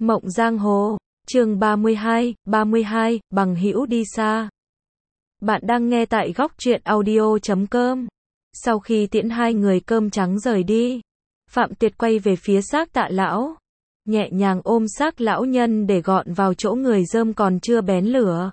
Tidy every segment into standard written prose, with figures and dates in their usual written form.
Mộng Giang Hồ, chương 32, bằng hữu đi xa. Bạn đang nghe tại góc truyện audio.com. Sau khi tiễn hai người cơm trắng rời đi, Phạm Tuyệt quay về phía xác Tạ lão, nhẹ nhàng ôm xác lão nhân để gọn vào chỗ người rơm còn chưa bén lửa.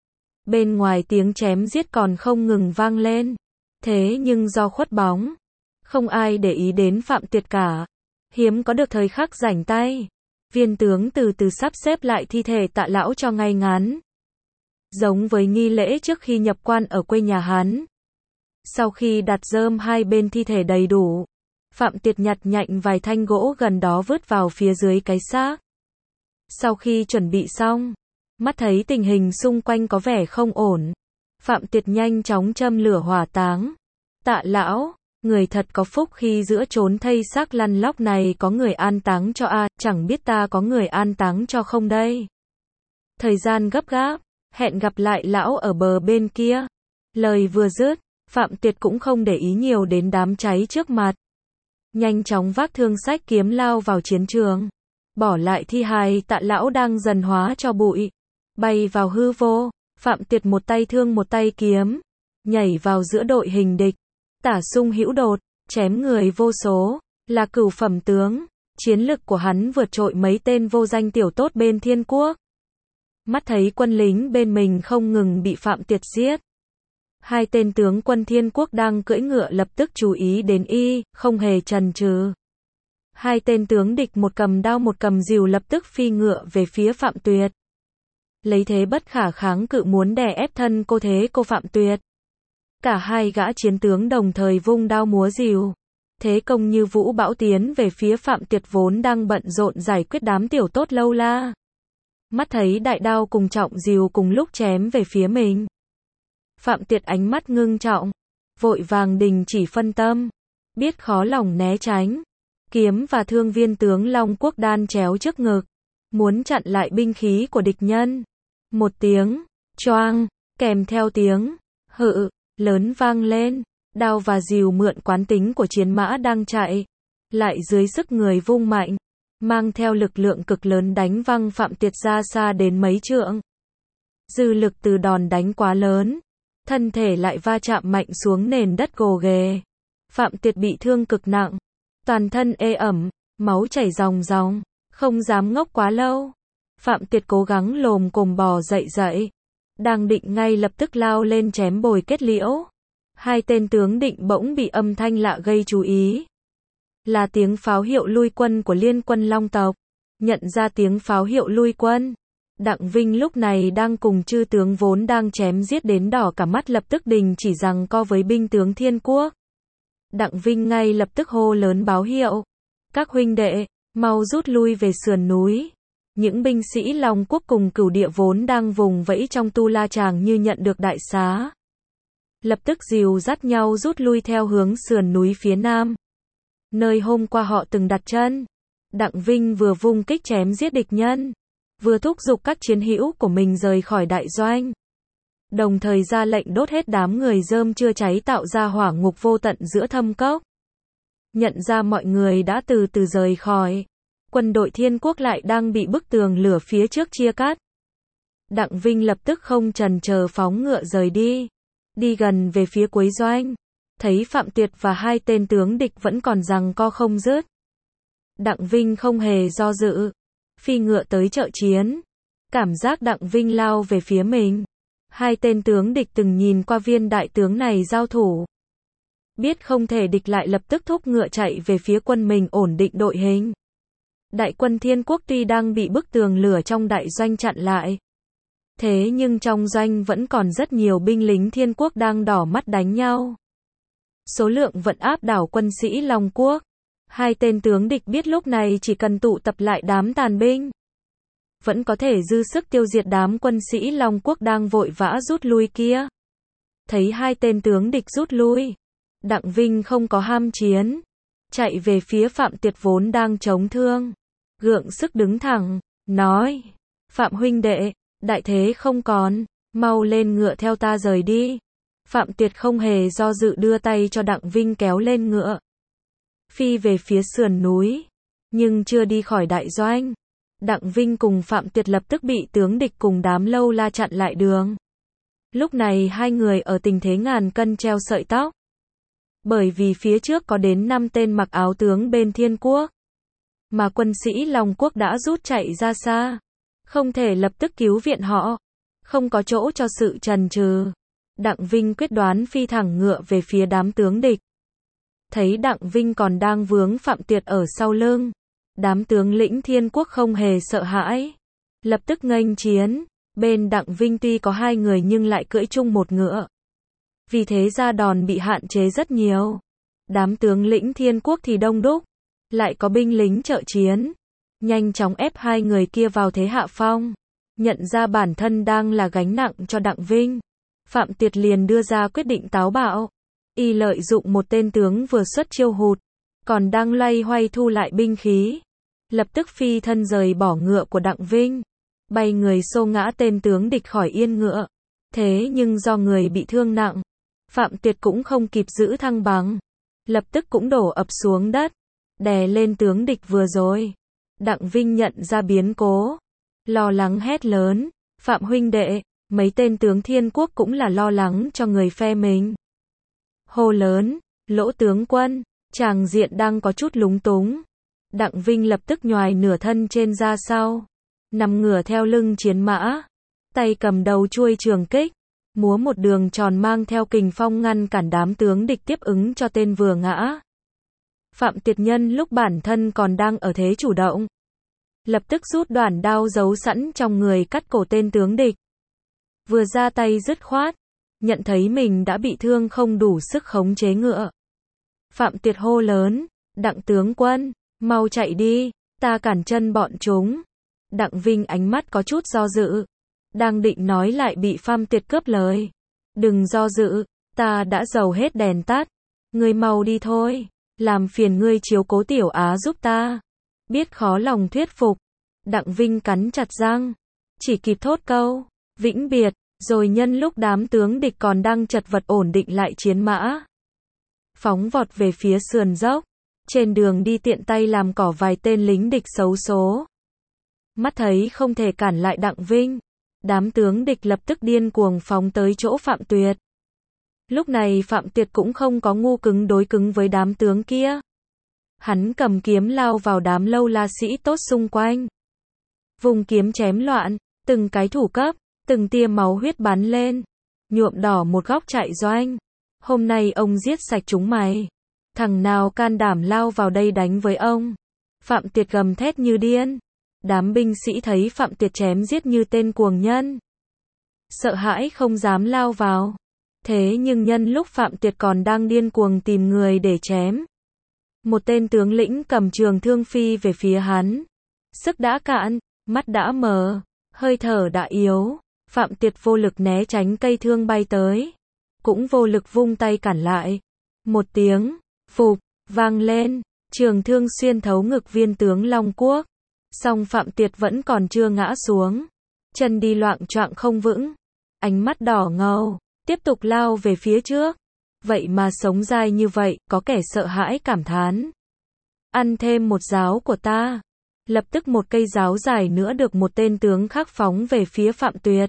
Bên ngoài tiếng chém giết còn không ngừng vang lên. Thế nhưng do khuất bóng, không ai để ý đến Phạm Tuyệt cả. Hiếm có được thời khắc rảnh tay, viên tướng từ từ sắp xếp lại thi thể Tạ lão cho ngay ngắn. Giống với nghi lễ trước khi nhập quan ở quê nhà hắn. Sau khi đặt rơm hai bên thi thể đầy đủ, Phạm Tuyệt nhặt nhạnh vài thanh gỗ gần đó vứt vào phía dưới cái xác. Sau khi chuẩn bị xong, mắt thấy tình hình xung quanh có vẻ không ổn, Phạm Tuyệt nhanh chóng châm lửa hỏa táng. Tạ lão, người thật có phúc khi giữa chốn thây xác lăn lóc này có người an táng cho a, chẳng biết ta có người an táng cho không đây. Thời gian gấp gáp, hẹn gặp lại lão ở bờ bên kia. Lời vừa dứt, Phạm Tuyệt cũng không để ý nhiều đến đám cháy trước mặt. Nhanh chóng vác thương xách kiếm lao vào chiến trường, bỏ lại thi hài Tạ lão đang dần hóa cho bụi. Bay vào hư vô, Phạm Tuyệt một tay thương một tay kiếm, nhảy vào giữa đội hình địch. Tả sung hữu đột, chém người vô số, là cửu phẩm tướng. Chiến lực của hắn vượt trội mấy tên vô danh tiểu tốt bên Thiên Quốc. Mắt thấy quân lính bên mình không ngừng bị Phạm Tuyệt giết. Hai tên tướng quân Thiên Quốc đang cưỡi ngựa lập tức chú ý đến y, không hề chần chừ. Hai tên tướng địch một cầm đao một cầm rìu lập tức phi ngựa về phía Phạm Tuyệt. Lấy thế bất khả kháng cự muốn đè ép thân cô Phạm Tuyệt. Cả hai gã chiến tướng đồng thời vung đao múa rìu. Thế công như vũ bão tiến về phía Phạm Tuyệt vốn đang bận rộn giải quyết đám tiểu tốt lâu la. Mắt thấy đại đao cùng trọng rìu cùng lúc chém về phía mình. Phạm Tuyệt ánh mắt ngưng trọng, vội vàng đình chỉ phân tâm, biết khó lòng né tránh. Kiếm và thương viên tướng Long Quốc đan chéo trước ngực, muốn chặn lại binh khí của địch nhân. Một tiếng, choang, kèm theo tiếng, hự, lớn vang lên, đao và rìu mượn quán tính của chiến mã đang chạy, lại dưới sức người vung mạnh, mang theo lực lượng cực lớn đánh văng Phạm Tuyệt ra xa đến mấy trượng. Dư lực từ đòn đánh quá lớn, thân thể lại va chạm mạnh xuống nền đất gồ ghề. Phạm Tuyệt bị thương cực nặng, toàn thân ê ẩm, máu chảy ròng ròng, không dám ngốc quá lâu. Phạm Tuyệt cố gắng lồm cồm bò dậy, đang định ngay lập tức lao lên chém bồi kết liễu. Hai tên tướng định bỗng bị âm thanh lạ gây chú ý. Là tiếng pháo hiệu lui quân của liên quân Long tộc. Nhận ra tiếng pháo hiệu lui quân, Đặng Vinh lúc này đang cùng chư tướng vốn đang chém giết đến đỏ cả mắt lập tức đình chỉ giằng co với binh tướng Thiên Quốc. Đặng Vinh ngay lập tức hô lớn báo hiệu. Các huynh đệ, mau rút lui về sườn núi. Những binh sĩ Long Quốc cùng Cửu Địa vốn đang vùng vẫy trong tu la tràng như nhận được đại xá. Lập tức dìu dắt nhau rút lui theo hướng sườn núi phía nam. Nơi hôm qua họ từng đặt chân. Đặng Vinh vừa vung kích chém giết địch nhân, vừa thúc giục các chiến hữu của mình rời khỏi đại doanh. Đồng thời ra lệnh đốt hết đám người rơm chưa cháy tạo ra hỏa ngục vô tận giữa thâm cốc. Nhận ra mọi người đã từ từ rời khỏi. Quân đội Thiên Quốc lại đang bị bức tường lửa phía trước chia cắt. Đặng Vinh lập tức không chần chờ phóng ngựa rời đi. Đi gần về phía cuối doanh. Thấy Phạm Tuyệt và hai tên tướng địch vẫn còn giằng co không dứt. Đặng Vinh không hề do dự. Phi ngựa tới trợ chiến. Cảm giác Đặng Vinh lao về phía mình. Hai tên tướng địch từng nhìn qua viên đại tướng này giao thủ. Biết không thể địch lại lập tức thúc ngựa chạy về phía quân mình ổn định đội hình. Đại quân Thiên Quốc tuy đang bị bức tường lửa trong đại doanh chặn lại. Thế nhưng trong doanh vẫn còn rất nhiều binh lính Thiên Quốc đang đỏ mắt đánh nhau. Số lượng vẫn áp đảo quân sĩ Long Quốc. Hai tên tướng địch biết lúc này chỉ cần tụ tập lại đám tàn binh, vẫn có thể dư sức tiêu diệt đám quân sĩ Long Quốc đang vội vã rút lui kia. Thấy hai tên tướng địch rút lui, Đặng Vinh không có ham chiến, chạy về phía Phạm Tuyệt vốn đang chống thương, gượng sức đứng thẳng, nói: Phạm huynh đệ, đại thế không còn, mau lên ngựa theo ta rời đi. Phạm Tuyệt không hề do dự đưa tay cho Đặng Vinh kéo lên ngựa. Phi về phía sườn núi, nhưng chưa đi khỏi đại doanh. Đặng Vinh cùng Phạm Tuyệt lập tức bị tướng địch cùng đám lâu la chặn lại đường. Lúc này hai người ở tình thế ngàn cân treo sợi tóc. Bởi vì phía trước có đến 5 tên mặc áo tướng bên Thiên Quốc. Mà quân sĩ Long Quốc đã rút chạy ra xa. Không thể lập tức cứu viện họ. Không có chỗ cho sự chần chừ. Đặng Vinh quyết đoán phi thẳng ngựa về phía đám tướng địch. Thấy Đặng Vinh còn đang vướng Phạm Tuyệt ở sau lưng. Đám tướng lĩnh Thiên Quốc không hề sợ hãi. Lập tức nghênh chiến. Bên Đặng Vinh tuy có 2 người nhưng lại cưỡi chung một ngựa. Vì thế ra đòn bị hạn chế rất nhiều. Đám tướng lĩnh Thiên Quốc thì đông đúc. Lại có binh lính trợ chiến. Nhanh chóng ép 2 người kia vào thế hạ phong. Nhận ra bản thân đang là gánh nặng cho Đặng Vinh. Phạm Tuyệt liền đưa ra quyết định táo bạo. Y lợi dụng một tên tướng vừa xuất chiêu hụt. Còn đang loay hoay thu lại binh khí. Lập tức phi thân rời bỏ ngựa của Đặng Vinh. Bay người xô ngã tên tướng địch khỏi yên ngựa. Thế nhưng do người bị thương nặng. Phạm Tuyệt cũng không kịp giữ thăng bằng. Lập tức cũng đổ ập xuống đất. Đè lên tướng địch vừa rồi. Đặng Vinh nhận ra biến cố. Lo lắng hét lớn. Phạm huynh đệ. Mấy tên tướng Thiên Quốc cũng là lo lắng cho người phe mình. Hô lớn. Lỗ tướng quân. Tràng diện đang có chút lúng túng. Đặng Vinh lập tức nhoài nửa thân trên ra sau. Nằm ngửa theo lưng chiến mã. Tay cầm đầu chuôi trường kích. Múa một đường tròn mang theo kình phong ngăn cản đám tướng địch tiếp ứng cho tên vừa ngã. Phạm Tuyệt nhân lúc bản thân còn đang ở thế chủ động. Lập tức rút đoạn đao giấu sẵn trong người cắt cổ tên tướng địch. Vừa ra tay dứt khoát. Nhận thấy mình đã bị thương không đủ sức khống chế ngựa. Phạm Tuyệt hô lớn. Đặng tướng quân. Mau chạy đi. Ta cản chân bọn chúng. Đặng Vinh ánh mắt có chút do dự. Đang định nói lại bị Phạm Tuyệt cướp lời. Đừng do dự. Ta đã dầu hết đèn tắt. Ngươi mau đi thôi. Làm phiền ngươi chiếu cố Tiểu Á giúp ta. Biết khó lòng thuyết phục. Đặng Vinh cắn chặt răng. Chỉ kịp thốt câu. Vĩnh biệt. Rồi nhân lúc đám tướng địch còn đang chật vật ổn định lại chiến mã. Phóng vọt về phía sườn dốc. Trên đường đi tiện tay làm cỏ vài tên lính địch xấu số. Mắt thấy không thể cản lại Đặng Vinh. Đám tướng địch lập tức điên cuồng phóng tới chỗ Phạm Tuyệt. Lúc này Phạm Tuyệt cũng không có ngu cứng đối cứng với đám tướng kia. Hắn cầm kiếm lao vào đám lâu la sĩ tốt xung quanh. Vùng kiếm chém loạn, từng cái thủ cấp, từng tia máu huyết bắn lên. Nhuộm đỏ một góc trại doanh. Hôm nay ông giết sạch chúng mày. Thằng nào can đảm lao vào đây đánh với ông. Phạm Tuyệt gầm thét như điên. Đám binh sĩ thấy Phạm Tuyệt chém giết như tên cuồng nhân. Sợ hãi không dám lao vào. Thế nhưng nhân lúc Phạm Tuyệt còn đang điên cuồng tìm người để chém. Một tên tướng lĩnh cầm trường thương phi về phía hắn. Sức đã cạn, mắt đã mờ, hơi thở đã yếu. Phạm Tuyệt vô lực né tránh cây thương bay tới. Cũng vô lực vung tay cản lại. Một tiếng, phụp, vang lên. Trường thương xuyên thấu ngực viên tướng Long Quốc. Song Phạm Tuyệt vẫn còn chưa ngã xuống. Chân đi loạng choạng không vững. Ánh mắt đỏ ngầu. Tiếp tục lao về phía trước. Vậy mà sống dai như vậy, có kẻ sợ hãi cảm thán. Ăn thêm một giáo của ta. Lập tức một cây giáo dài nữa được một tên tướng khác phóng về phía Phạm Tuyệt.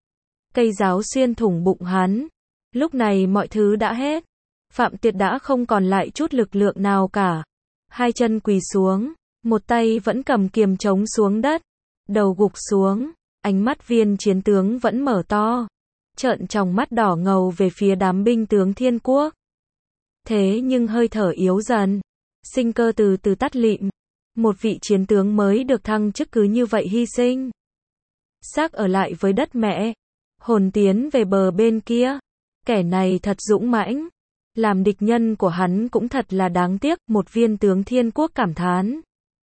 Cây giáo xuyên thủng bụng hắn. Lúc này mọi thứ đã hết. Phạm Tuyệt đã không còn lại chút lực lượng nào cả. Hai chân quỳ xuống. Một tay vẫn cầm kiềm trống xuống đất. Đầu gục xuống. Ánh mắt viên chiến tướng vẫn mở to. Trợn tròng mắt đỏ ngầu về phía đám binh tướng Thiên Quốc. Thế nhưng hơi thở yếu dần. Sinh cơ từ từ tắt lịm. Một vị chiến tướng mới được thăng chức cứ như vậy hy sinh. Xác ở lại với đất mẹ. Hồn tiến về bờ bên kia. Kẻ này thật dũng mãnh. Làm địch nhân của hắn cũng thật là đáng tiếc. Một viên tướng Thiên Quốc cảm thán.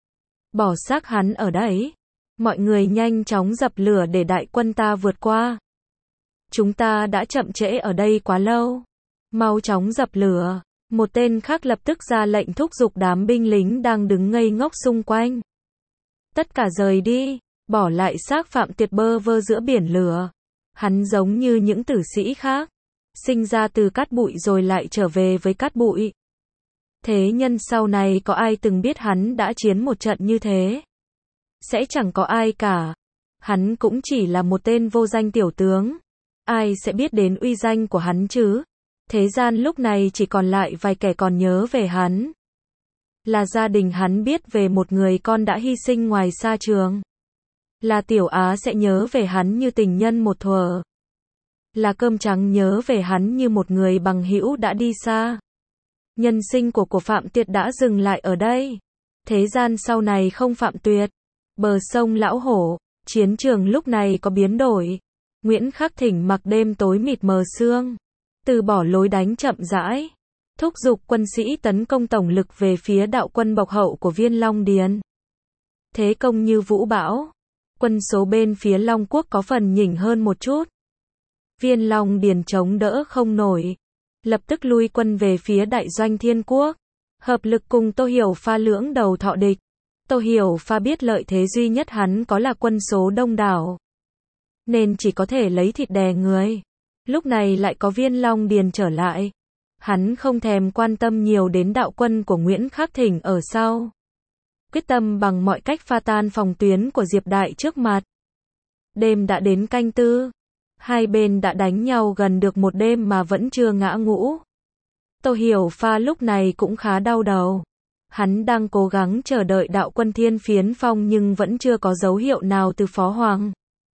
Bỏ xác hắn ở đấy. Mọi người nhanh chóng dập lửa để đại quân ta vượt qua. Chúng ta đã chậm trễ ở đây quá lâu. Mau chóng dập lửa. Một tên khác lập tức ra lệnh thúc giục đám binh lính đang đứng ngây ngốc xung quanh. Tất cả rời đi, bỏ lại xác Phạm Tuyệt bơ vơ giữa biển lửa. Hắn giống như những tử sĩ khác. Sinh ra từ cát bụi rồi lại trở về với cát bụi. Thế nhân sau này có ai từng biết hắn đã chiến một trận như thế? sẽ chẳng có ai cả. Hắn cũng chỉ là một tên vô danh tiểu tướng. Ai sẽ biết đến uy danh của hắn chứ? Thế gian lúc này chỉ còn lại vài kẻ còn nhớ về hắn. Là gia đình hắn biết về một người con đã hy sinh ngoài sa trường. Là Tiểu Á sẽ nhớ về hắn như tình nhân một thuở. Là Cơm Trắng nhớ về hắn như một người bằng hữu đã đi xa. Nhân sinh của Phạm Tuyệt đã dừng lại ở đây. Thế gian sau này không Phạm Tuyệt. Bờ sông Lão Hổ, chiến trường lúc này có biến đổi. Nguyễn Khắc Thỉnh mặc đêm tối mịt mờ sương, từ bỏ lối đánh chậm rãi, thúc giục quân sĩ tấn công tổng lực về phía đạo quân bọc hậu của Viên Long Điền. Thế công như vũ bão, quân số bên phía Long Quốc có phần nhỉnh hơn một chút. Viên Long Điền chống đỡ không nổi, lập tức lui quân về phía đại doanh Thiên Quốc, hợp lực cùng Tô Hiểu Pha lưỡng đầu thọ địch. Tô Hiểu Pha biết lợi thế duy nhất hắn có là quân số đông đảo, nên chỉ có thể lấy thịt đè người. Lúc này lại có Viên Long Điền trở lại. Hắn không thèm quan tâm nhiều đến đạo quân của Nguyễn Khắc Thỉnh ở sau. Quyết tâm bằng mọi cách pha tan phòng tuyến của Diệp Đại trước mặt. Đêm đã đến canh tư. Hai bên đã đánh nhau gần được một đêm mà vẫn chưa ngã ngũ. Tô Hiểu Pha lúc này cũng khá đau đầu. Hắn đang cố gắng chờ đợi đạo quân Thiên Phiến Phong nhưng vẫn chưa có dấu hiệu nào từ Phó Hoàng.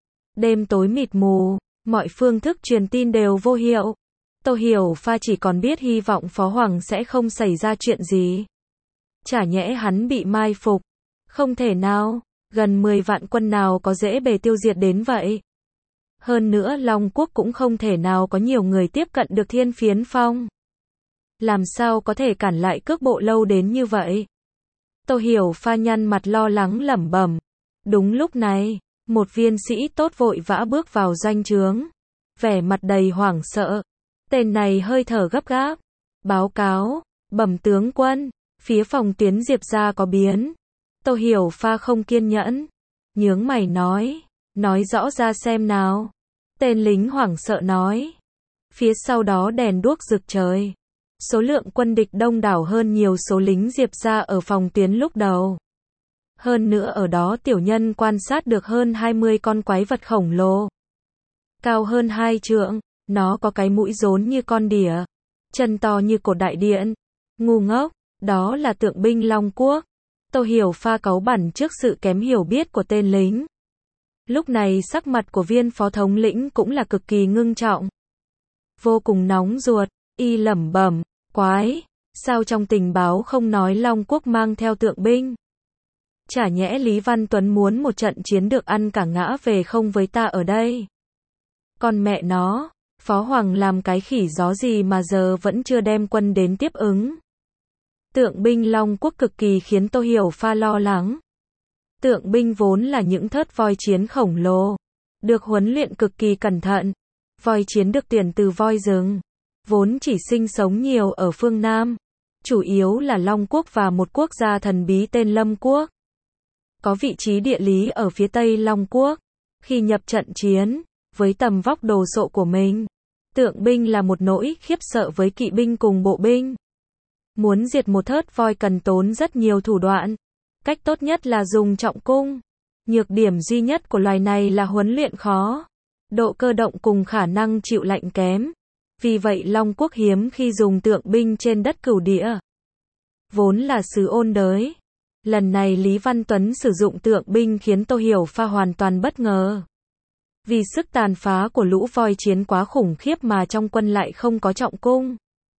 Đêm tối mịt mù, mọi phương thức truyền tin đều vô hiệu. Tô Hiểu Pha chỉ còn biết hy vọng Phó Hoàng sẽ không xảy ra chuyện gì. Chả nhẽ hắn bị mai phục. Không thể nào, gần 10 vạn quân nào có dễ bề tiêu diệt đến vậy. Hơn nữa Long Quốc cũng không thể nào có nhiều người tiếp cận được Thiên Phiến Phong. Làm sao có thể cản lại cước bộ lâu đến như vậy? Tô Hiểu Pha nhăn mặt lo lắng lẩm bẩm. Đúng lúc này, một viên sĩ tốt vội vã bước vào doanh trướng, vẻ mặt đầy hoảng sợ. Tên này hơi thở gấp gáp. Báo cáo, bẩm tướng quân, phía phòng tuyến Diệp gia có biến. Tô Hiểu Pha không kiên nhẫn, nhướng mày nói rõ ra xem nào. Tên lính hoảng sợ nói. Phía sau đó đèn đuốc rực trời. Số lượng quân địch đông đảo hơn nhiều số lính Diệp gia ở phòng tuyến lúc đầu. Hơn nữa ở đó tiểu nhân quan sát được hơn 20 con quái vật khổng lồ. Cao hơn 2 trượng, nó có cái mũi rốn như con đỉa, chân to như cột đại điện. Ngu ngốc, đó là tượng binh Long Quốc. Tô Hiểu Pha cáu bẳn trước sự kém hiểu biết của tên lính. Lúc này sắc mặt của Viên phó thống lĩnh cũng là cực kỳ ngưng trọng. Vô cùng nóng ruột, y lẩm bẩm, quái, sao trong tình báo không nói Long Quốc mang theo tượng binh? Chả nhẽ Lý Văn Tuấn muốn một trận chiến được ăn cả ngã về không với ta ở đây? Còn mẹ nó, Phó Hoàng làm cái khỉ gió gì mà giờ vẫn chưa đem quân đến tiếp ứng? Tượng binh Long Quốc cực kỳ khiến Tô Hiểu Pha lo lắng. Tượng binh vốn là những thớt voi chiến khổng lồ, được huấn luyện cực kỳ cẩn thận. Voi chiến được tuyển từ voi rừng, vốn chỉ sinh sống nhiều ở phương Nam, chủ yếu là Long Quốc và một quốc gia thần bí tên Lâm Quốc. Có vị trí địa lý ở phía tây Long Quốc. Khi nhập trận chiến, với tầm vóc đồ sộ của mình, tượng binh là một nỗi khiếp sợ với kỵ binh cùng bộ binh. Muốn diệt một thớt voi cần tốn rất nhiều thủ đoạn. Cách tốt nhất là dùng trọng cung. Nhược điểm duy nhất của loài này là huấn luyện khó, độ cơ động cùng khả năng chịu lạnh kém. Vì vậy Long Quốc hiếm khi dùng tượng binh trên đất Cửu Địa, vốn là xứ ôn đới. Lần này Lý Văn Tuấn sử dụng tượng binh khiến Tô Hiểu Pha hoàn toàn bất ngờ. Vì sức tàn phá của lũ voi chiến quá khủng khiếp mà trong quân lại không có trọng cung.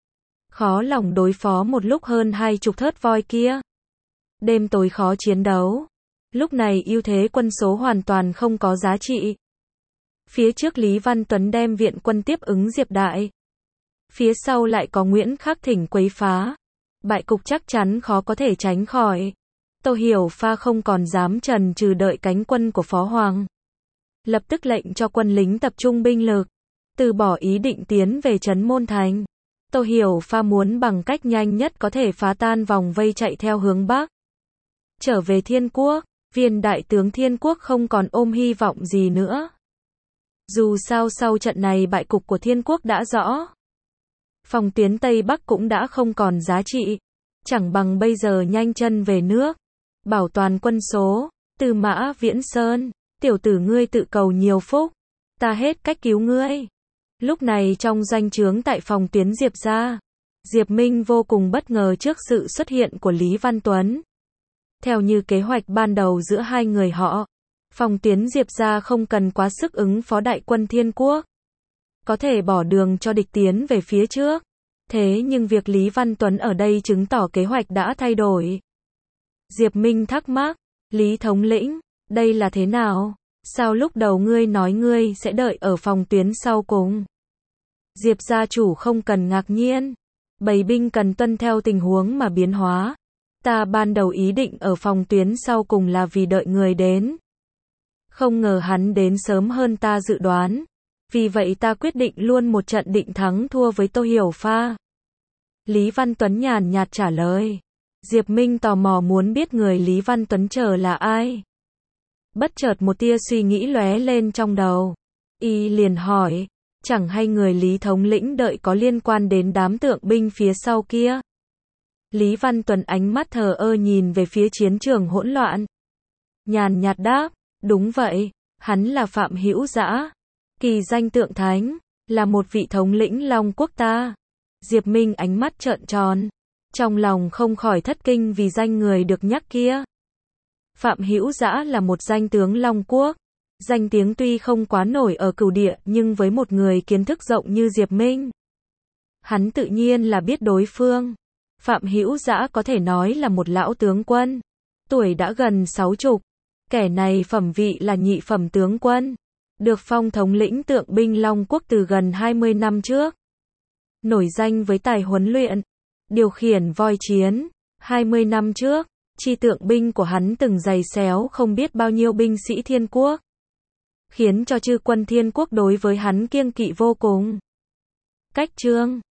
Khó lòng đối phó một lúc hơn 20 thớt voi kia. Đêm tối khó chiến đấu. Lúc này ưu thế quân số hoàn toàn không có giá trị. Phía trước Lý Văn Tuấn đem viện quân tiếp ứng Diệp Đại. Phía sau lại có Nguyễn Khắc Thỉnh quấy phá. Bại cục chắc chắn khó có thể tránh khỏi. Tô Hiểu Pha không còn dám chần chừ đợi cánh quân của Phó Hoàng. Lập tức lệnh cho quân lính tập trung binh lực, từ bỏ ý định tiến về trấn Môn Thành. Tô Hiểu Pha muốn bằng cách nhanh nhất có thể phá tan vòng vây chạy theo hướng Bắc. Trở về Thiên Quốc, Viên đại tướng Thiên Quốc không còn ôm hy vọng gì nữa. Dù sao sau trận này bại cục của Thiên Quốc đã rõ. Phòng tuyến Tây Bắc cũng đã không còn giá trị. Chẳng bằng bây giờ nhanh chân về nước, bảo toàn quân số, Tư Mã Viễn Sơn, tiểu tử ngươi tự cầu nhiều phúc, ta hết cách cứu ngươi. Lúc này trong doanh trướng tại phòng tuyến Diệp gia, Diệp Minh vô cùng bất ngờ trước sự xuất hiện của Lý Văn Tuấn. Theo như kế hoạch ban đầu giữa hai người họ, phòng tuyến Diệp gia không cần quá sức ứng phó đại quân Thiên Quốc, có thể bỏ đường cho địch tiến về phía trước. Thế nhưng việc Lý Văn Tuấn ở đây chứng tỏ kế hoạch đã thay đổi. Diệp Minh thắc mắc, Lý thống lĩnh, đây là thế nào? Sao lúc đầu ngươi nói ngươi sẽ đợi ở phòng tuyến sau cùng? Diệp gia chủ không cần ngạc nhiên. Bầy binh cần tuân theo tình huống mà biến hóa. Ta ban đầu ý định ở phòng tuyến sau cùng là vì đợi người đến. Không ngờ hắn đến sớm hơn ta dự đoán. Vì vậy ta quyết định luôn một trận định thắng thua với Tô Hiểu Pha. Lý Văn Tuấn nhàn nhạt trả lời. Diệp Minh tò mò muốn biết người Lý Văn Tuấn chờ là ai. Bất chợt một tia suy nghĩ lóe lên trong đầu. Y liền hỏi, chẳng hay người Lý thống lĩnh đợi có liên quan đến đám tượng binh phía sau kia? Lý Văn Tuấn ánh mắt thờ ơ nhìn về phía chiến trường hỗn loạn. Nhàn nhạt đáp, đúng vậy, hắn là Phạm Hữu Dã, kỳ danh Tượng Thánh, là một vị thống lĩnh Long quốc ta. Diệp Minh ánh mắt trợn tròn, trong lòng không khỏi thất kinh vì danh người được nhắc kia. Phạm Hữu Dã là một danh tướng Long quốc, danh tiếng tuy không quá nổi ở cửu địa nhưng với một người kiến thức rộng như Diệp Minh, hắn tự nhiên là biết đối phương. Phạm Hữu Dã có thể nói là một lão tướng quân, tuổi đã gần 60, kẻ này phẩm vị là nhị phẩm tướng quân, được phong thống lĩnh tượng binh Long quốc từ gần 20 năm trước. Nổi danh với tài huấn luyện, điều khiển voi chiến. 20 năm trước, chi tượng binh của hắn từng giày xéo không biết bao nhiêu binh sĩ Thiên Quốc, khiến cho chư quân Thiên Quốc đối với hắn kiêng kỵ vô cùng. Cách chương